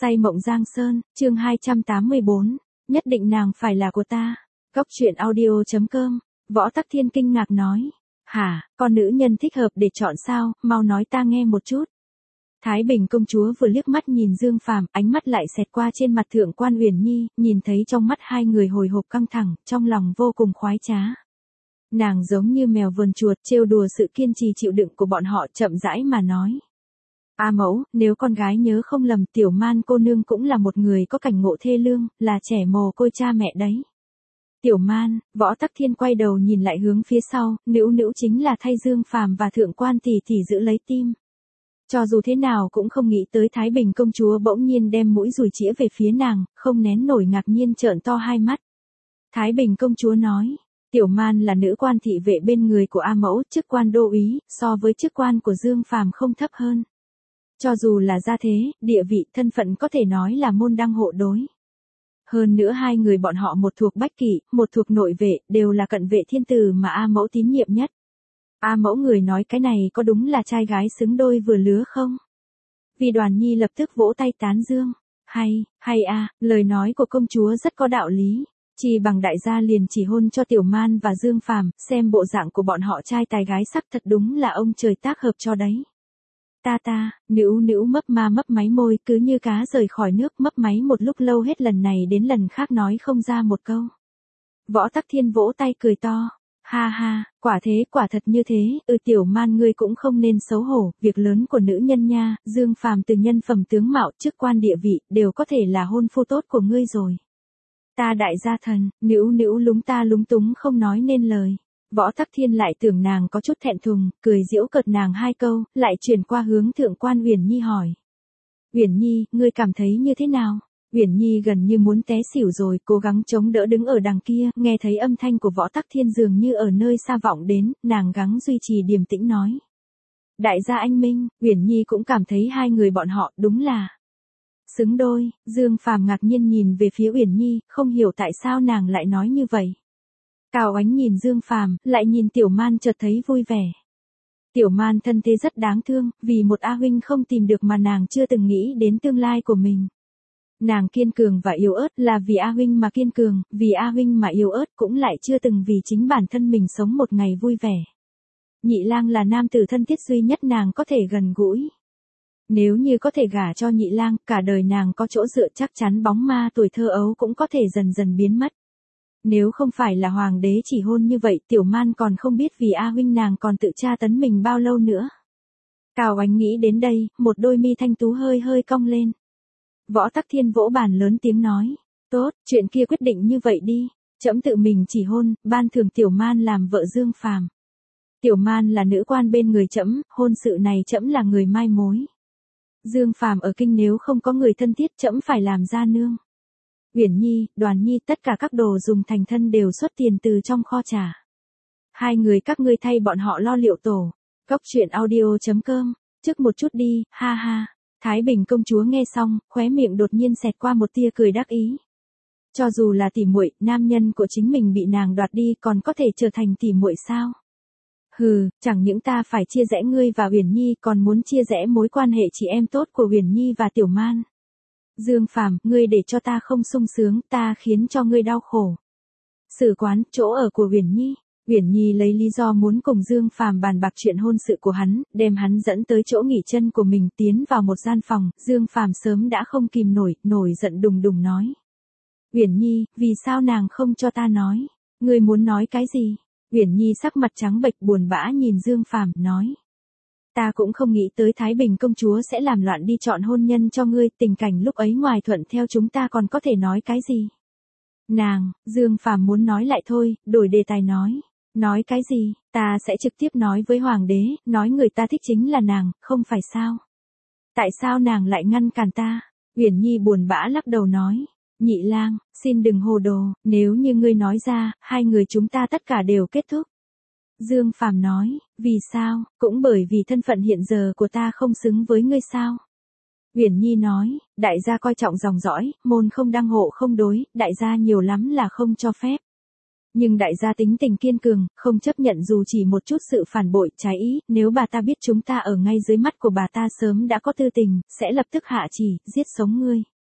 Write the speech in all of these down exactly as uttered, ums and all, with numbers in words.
Say mộng Giang Sơn, chương hai trăm tám mươi bốn, nhất định nàng phải là của ta. Góc truyện audio chấm com, Võ Tắc Thiên kinh ngạc nói. Hả, con nữ nhân thích hợp để chọn sao, mau nói ta nghe một chút. Thái Bình công chúa vừa liếc mắt nhìn Dương Phàm, ánh mắt lại xẹt qua trên mặt Thượng quan Uyển Nhi, nhìn thấy trong mắt hai người hồi hộp căng thẳng, trong lòng vô cùng khoái trá. Nàng giống như mèo vờn chuột trêu đùa sự kiên trì chịu đựng của bọn họ, chậm rãi mà nói. A mẫu, nếu con gái nhớ không lầm, Tiểu Man cô nương cũng là một người có cảnh ngộ thê lương, là trẻ mồ côi cha mẹ đấy. Tiểu Man, Võ Tắc Thiên quay đầu nhìn lại hướng phía sau, nữu nữu chính là thay Dương Phàm và Thượng quan tỷ tỷ giữ lấy tim. Cho dù thế nào cũng không nghĩ tới Thái Bình công chúa bỗng nhiên đem mũi dùi chĩa về phía nàng, không nén nổi ngạc nhiên trợn to hai mắt. Thái Bình công chúa nói, Tiểu Man là nữ quan thị vệ bên người của A mẫu, chức quan đô úy, so với chức quan của Dương Phàm không thấp hơn. Cho dù là gia thế, địa vị, thân phận có thể nói là môn đăng hộ đối. Hơn nữa hai người bọn họ một thuộc bách kỵ, một thuộc nội vệ, đều là cận vệ thiên tử mà A mẫu tín nhiệm nhất. A mẫu người nói cái này có đúng là trai gái xứng đôi vừa lứa không? Vì Đoàn Nhi lập tức vỗ tay tán dương. Hay, hay a, lời nói của công chúa rất có đạo lý. Chỉ bằng đại gia liền chỉ hôn cho Tiểu Man và Dương Phàm, xem bộ dạng của bọn họ trai tài gái sắc thật đúng là ông trời tác hợp cho đấy. Ta ta, nữu nữu mấp ma mấp máy môi, cứ như cá rời khỏi nước, mấp máy một lúc lâu hết lần này đến lần khác nói không ra một câu. Võ Tắc Thiên vỗ tay cười to. Ha ha, quả thế, quả thật như thế, ừ Tiểu Man ngươi cũng không nên xấu hổ, việc lớn của nữ nhân nha, Dương Phàm từ nhân phẩm tướng mạo, chức quan địa vị, đều có thể là hôn phu tốt của ngươi rồi. Ta đại gia thần, nữu nữu lúng ta lúng túng không nói nên lời. Võ Tắc Thiên lại tưởng nàng có chút thẹn thùng, cười giễu cợt nàng hai câu, lại chuyển qua hướng Thượng quan Uyển Nhi hỏi. Uyển Nhi, ngươi cảm thấy như thế nào? Uyển Nhi gần như muốn té xỉu rồi, cố gắng chống đỡ đứng ở đằng kia, nghe thấy âm thanh của Võ Tắc Thiên dường như ở nơi xa vọng đến, nàng gắng duy trì điềm tĩnh nói. Đại gia anh minh, Uyển Nhi cũng cảm thấy hai người bọn họ đúng là xứng đôi. Dương Phàm ngạc nhiên nhìn về phía Uyển Nhi, không hiểu tại sao nàng lại nói như vậy. Cao Ánh nhìn Dương Phàm, lại nhìn Tiểu Man chợt thấy vui vẻ. Tiểu Man thân thế rất đáng thương, vì một A huynh không tìm được mà nàng chưa từng nghĩ đến tương lai của mình. Nàng kiên cường và yếu ớt là vì A huynh mà kiên cường, vì A huynh mà yếu ớt cũng lại chưa từng vì chính bản thân mình sống một ngày vui vẻ. Nhị Lang là nam tử thân thiết duy nhất nàng có thể gần gũi. Nếu như có thể gả cho Nhị Lang, cả đời nàng có chỗ dựa chắc chắn bóng ma tuổi thơ ấu cũng có thể dần dần biến mất. Nếu không phải là hoàng đế chỉ hôn như vậy, Tiểu Man còn không biết vì A huynh nàng còn tự tra tấn mình bao lâu nữa. Cao Ánh nghĩ đến đây, một đôi mi thanh tú hơi hơi cong lên. Võ Tắc Thiên vỗ bàn lớn tiếng nói, tốt, chuyện kia quyết định như vậy đi, trẫm tự mình chỉ hôn, ban thưởng Tiểu Man làm vợ Dương Phàm. Tiểu Man là nữ quan bên người trẫm, hôn sự này trẫm là người mai mối. Dương Phàm ở kinh nếu không có người thân thiết trẫm phải làm gia nương. Uyển Nhi, Đoàn Nhi, tất cả các đồ dùng thành thân đều xuất tiền từ trong kho trả. Hai người các ngươi thay bọn họ lo liệu tổ. Góc truyện audio chấm com, trước một chút đi, ha ha. Thái Bình công chúa nghe xong, khóe miệng đột nhiên xẹt qua một tia cười đắc ý. Cho dù là tỉ muội, nam nhân của chính mình bị nàng đoạt đi còn có thể trở thành tỉ muội sao? Hừ, chẳng những ta phải chia rẽ ngươi và Uyển Nhi còn muốn chia rẽ mối quan hệ chị em tốt của Uyển Nhi và Tiểu Man. Dương Phàm, ngươi để cho ta không sung sướng, ta khiến cho ngươi đau khổ. Sử quán, chỗ ở của Uyển Nhi. Uyển Nhi lấy lý do muốn cùng Dương Phàm bàn bạc chuyện hôn sự của hắn, đem hắn dẫn tới chỗ nghỉ chân của mình, tiến vào một gian phòng, Dương Phàm sớm đã không kìm nổi, nổi giận đùng đùng nói. Uyển Nhi, vì sao nàng không cho ta nói? Ngươi muốn nói cái gì? Uyển Nhi sắc mặt trắng bệch buồn bã nhìn Dương Phàm, nói. Ta cũng không nghĩ tới Thái Bình công chúa sẽ làm loạn đi chọn hôn nhân cho ngươi, tình cảnh lúc ấy ngoài thuận theo chúng ta còn có thể nói cái gì? Nàng, Dương Phàm muốn nói lại thôi, đổi đề tài nói. Nói cái gì, ta sẽ trực tiếp nói với hoàng đế, nói người ta thích chính là nàng, không phải sao? Tại sao nàng lại ngăn cản ta? Uyển Nhi buồn bã lắc đầu nói. Nhị Lang, xin đừng hồ đồ, nếu như ngươi nói ra, hai người chúng ta tất cả đều kết thúc. Dương Phàm nói, vì sao, cũng bởi vì thân phận hiện giờ của ta không xứng với ngươi sao? Uyển Nhi nói, đại gia coi trọng dòng dõi, môn không đăng hộ không đối, đại gia nhiều lắm là không cho phép. Nhưng đại gia tính tình kiên cường, không chấp nhận dù chỉ một chút sự phản bội, trái ý, nếu bà ta biết chúng ta ở ngay dưới mắt của bà ta sớm đã có tư tình, sẽ lập tức hạ chỉ, giết sống ngươi.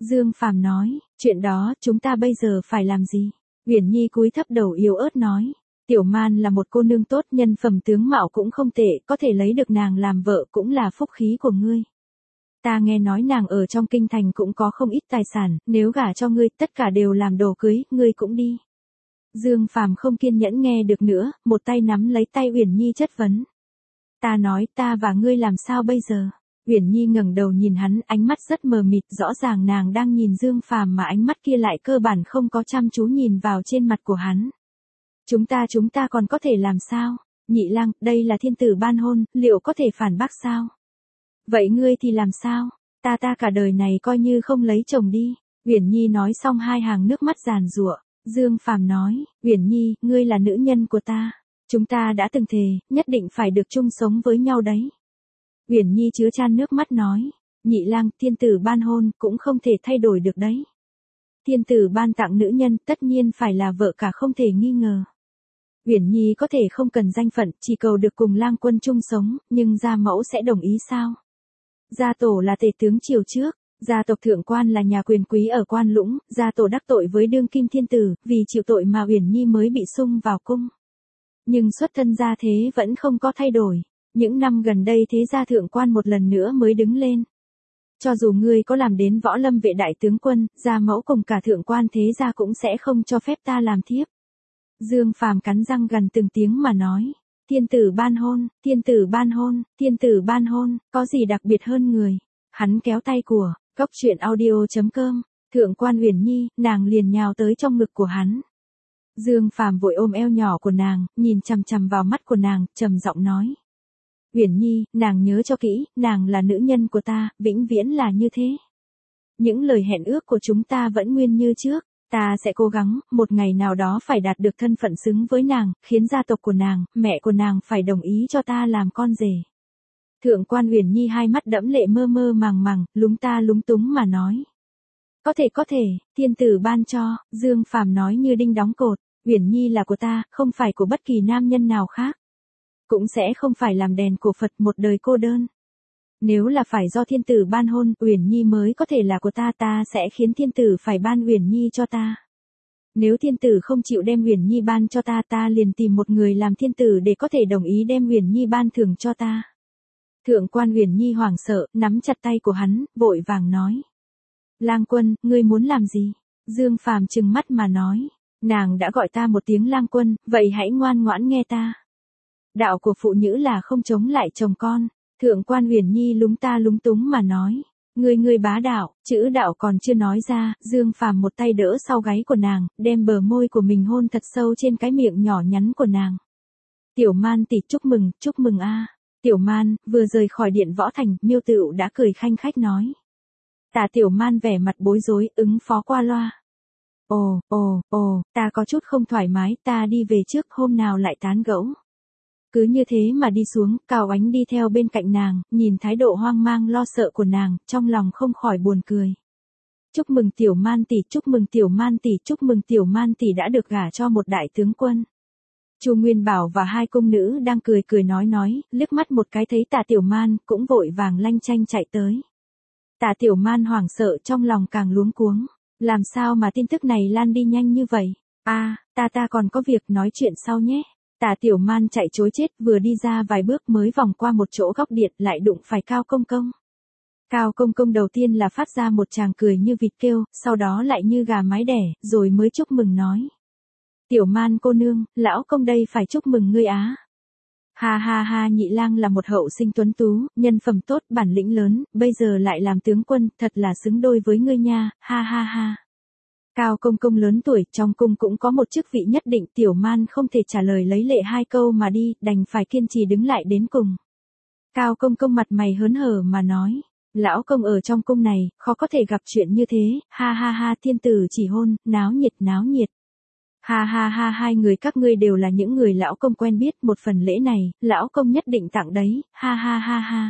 Dương Phàm nói, chuyện đó chúng ta bây giờ phải làm gì? Uyển Nhi cúi thấp đầu yếu ớt nói, Tiểu Man là một cô nương tốt, nhân phẩm tướng mạo cũng không tệ, có thể lấy được nàng làm vợ cũng là phúc khí của ngươi. Ta nghe nói nàng ở trong kinh thành cũng có không ít tài sản, nếu gả cho ngươi tất cả đều làm đồ cưới, ngươi cũng đi. Dương Phàm không kiên nhẫn nghe được nữa, một tay nắm lấy tay Uyển Nhi chất vấn. Ta nói ta và ngươi làm sao bây giờ? Uyển Nhi ngẩng đầu nhìn hắn, ánh mắt rất mờ mịt, rõ ràng nàng đang nhìn Dương Phàm mà ánh mắt kia lại cơ bản không có chăm chú nhìn vào trên mặt của hắn. Chúng ta chúng ta còn có thể làm sao? Nhị lang, đây là thiên tử ban hôn, liệu có thể phản bác sao? Vậy ngươi thì làm sao? Ta ta cả đời này coi như không lấy chồng đi. Uyển Nhi nói xong hai hàng nước mắt giàn giụa. Dương Phàm nói, Uyển Nhi, ngươi là nữ nhân của ta. Chúng ta đã từng thề, nhất định phải được chung sống với nhau đấy. Uyển Nhi chứa chan nước mắt nói, nhị lang, thiên tử ban hôn, cũng không thể thay đổi được đấy. Thiên tử ban tặng nữ nhân, tất nhiên phải là vợ cả không thể nghi ngờ. Uyển Nhi có thể không cần danh phận, chỉ cầu được cùng lang quân chung sống, nhưng gia mẫu sẽ đồng ý sao? Gia tổ là tể tướng triều trước, gia tộc thượng quan là nhà quyền quý ở Quan Lũng, gia tổ đắc tội với đương kim thiên tử, vì chịu tội mà Uyển Nhi mới bị sung vào cung. Nhưng xuất thân gia thế vẫn không có thay đổi. Những năm gần đây thế gia thượng quan một lần nữa mới đứng lên. Cho dù ngươi có làm đến võ lâm vệ đại tướng quân, gia mẫu cùng cả thượng quan thế gia cũng sẽ không cho phép ta làm thiếp. Dương Phàm cắn răng gần từng tiếng mà nói, thiên tử ban hôn, thiên tử ban hôn, thiên tử ban hôn, có gì đặc biệt hơn người. Hắn kéo tay của, cốc truyện audio chấm com, thượng quan Uyển Nhi, nàng liền nhào tới trong ngực của hắn. Dương Phàm vội ôm eo nhỏ của nàng, nhìn chằm chằm vào mắt của nàng, trầm giọng nói. Uyển Nhi, nàng nhớ cho kỹ, nàng là nữ nhân của ta, vĩnh viễn là như thế. Những lời hẹn ước của chúng ta vẫn nguyên như trước, ta sẽ cố gắng, một ngày nào đó phải đạt được thân phận xứng với nàng, khiến gia tộc của nàng, mẹ của nàng phải đồng ý cho ta làm con rể. Thượng quan Uyển Nhi hai mắt đẫm lệ mơ mơ màng màng, lúng ta lúng túng mà nói. Có thể có thể, thiên tử ban cho, Dương Phàm nói như đinh đóng cột, Uyển Nhi là của ta, không phải của bất kỳ nam nhân nào khác. Cũng sẽ không phải làm đèn của Phật một đời cô đơn. Nếu là phải do thiên tử ban hôn, Uyển Nhi mới có thể là của ta, ta sẽ khiến thiên tử phải ban Uyển Nhi cho ta. Nếu thiên tử không chịu đem Uyển Nhi ban cho ta, ta liền tìm một người làm thiên tử để có thể đồng ý đem Uyển Nhi ban thưởng cho ta. Thượng quan Uyển Nhi hoảng sợ, nắm chặt tay của hắn, vội vàng nói. Lang quân, ngươi muốn làm gì? Dương Phàm trừng mắt mà nói. Nàng đã gọi ta một tiếng lang quân, vậy hãy ngoan ngoãn nghe ta. Đạo của phụ nữ là không chống lại chồng con. Thượng quan Uyển Nhi lúng ta lúng túng mà nói. Ngươi ngươi bá đạo, chữ đạo còn chưa nói ra, Dương Phàm một tay đỡ sau gáy của nàng, đem bờ môi của mình hôn thật sâu trên cái miệng nhỏ nhắn của nàng. Tiểu Man tỷ chúc mừng, chúc mừng a. Tiểu Man, vừa rời khỏi điện võ thành, Miêu Tựu đã cười khanh khách nói. Tạ Tiểu Man vẻ mặt bối rối, ứng phó qua loa. Ồ, ồ, ồ, ta có chút không thoải mái, ta đi về trước, hôm nào lại tán gẫu. Cứ như thế mà đi xuống, Cao Ánh đi theo bên cạnh nàng, nhìn thái độ hoang mang lo sợ của nàng, trong lòng không khỏi buồn cười. Chúc mừng Tiểu Man tỷ, chúc mừng Tiểu Man tỷ, chúc mừng Tiểu Man tỷ đã được gả cho một đại tướng quân. Chu Nguyên Bảo và hai cung nữ đang cười cười nói nói, liếc mắt một cái thấy Tạ Tiểu Man, cũng vội vàng lanh chanh chạy tới. Tạ Tiểu Man hoảng sợ, trong lòng càng luống cuống. Làm sao mà tin tức này lan đi nhanh như vậy? A, à, ta ta còn có việc, nói chuyện sau nhé. Tạ Tiểu Man chạy trối chết, vừa đi ra vài bước mới vòng qua một chỗ góc điện, lại đụng phải Cao Công Công. Cao Công Công đầu tiên là phát ra một tràng cười như vịt kêu, sau đó lại như gà mái đẻ, rồi mới chúc mừng nói. Tiểu Man cô nương, lão công đây phải chúc mừng ngươi á. Ha ha ha, nhị lang là một hậu sinh tuấn tú, nhân phẩm tốt, bản lĩnh lớn, bây giờ lại làm tướng quân, thật là xứng đôi với ngươi nha, ha ha ha. Cao Công Công lớn tuổi, trong cung cũng có một chức vị nhất định, Tiểu Man không thể trả lời lấy lệ hai câu mà đi, đành phải kiên trì đứng lại đến cùng. Cao Công Công mặt mày hớn hở mà nói, lão công ở trong cung này, khó có thể gặp chuyện như thế, ha ha ha, thiên tử chỉ hôn, náo nhiệt náo nhiệt. Ha ha ha, hai người các ngươi đều là những người lão công quen biết, một phần lễ này, lão công nhất định tặng đấy, ha ha ha ha.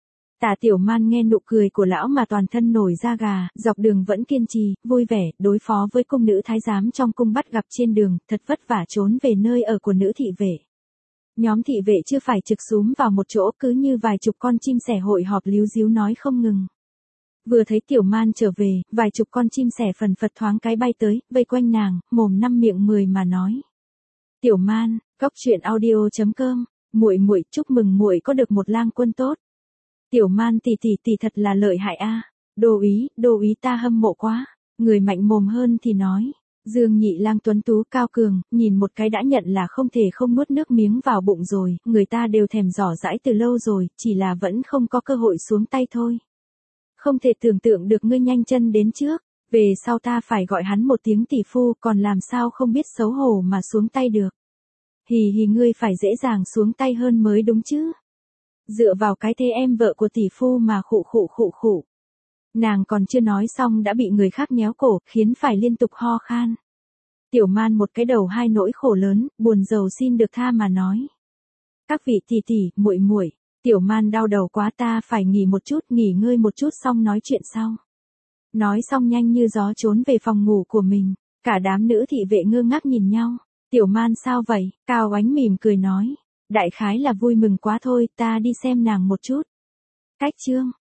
Tạ Tiểu Man nghe nụ cười của lão mà toàn thân nổi da gà, dọc đường vẫn kiên trì, vui vẻ, đối phó với cung nữ thái giám trong cung bắt gặp trên đường, thật vất vả trốn về nơi ở của nữ thị vệ. Nhóm thị vệ chưa phải trực xúm vào một chỗ, cứ như vài chục con chim sẻ hội họp líu díu nói không ngừng. Vừa thấy Tiểu Man trở về, vài chục con chim sẻ phần phật thoáng cái bay tới, vây quanh nàng, mồm năm miệng mười mà nói. Tiểu Man, cóc truyện audio chấm com, muội muội chúc mừng muội có được một lang quân tốt. Tiểu Man tỷ tỷ tỷ thật là lợi hại a. Đô úy, đô úy ta hâm mộ quá. Người mạnh mồm hơn thì nói. Dương Nhị Lang tuấn tú cao cường, nhìn một cái đã nhận là không thể không nuốt nước miếng vào bụng rồi, người ta đều thèm dò dãi từ lâu rồi, chỉ là vẫn không có cơ hội xuống tay thôi. Không thể tưởng tượng được ngươi nhanh chân đến trước, về sau ta phải gọi hắn một tiếng tỷ phu, còn làm sao không biết xấu hổ mà xuống tay được. Hì hì, ngươi phải dễ dàng xuống tay hơn mới đúng chứ. Dựa vào cái thế em vợ của tỷ phu mà khụ khụ khụ khụ. Nàng còn chưa nói xong đã bị người khác nhéo cổ, khiến phải liên tục ho khan. Tiểu Man một cái đầu hai nỗi khổ lớn, buồn rầu xin được tha mà nói. Các vị tỷ tỷ, muội muội, Tiểu Man đau đầu quá, ta phải nghỉ một chút, nghỉ ngơi một chút xong nói chuyện sau. Nói xong nhanh như gió trốn về phòng ngủ của mình, cả đám nữ thị vệ ngơ ngác nhìn nhau. Tiểu Man sao vậy? Cao Oánh mỉm cười nói. Đại khái là vui mừng quá thôi, ta đi xem nàng một chút. Cách chương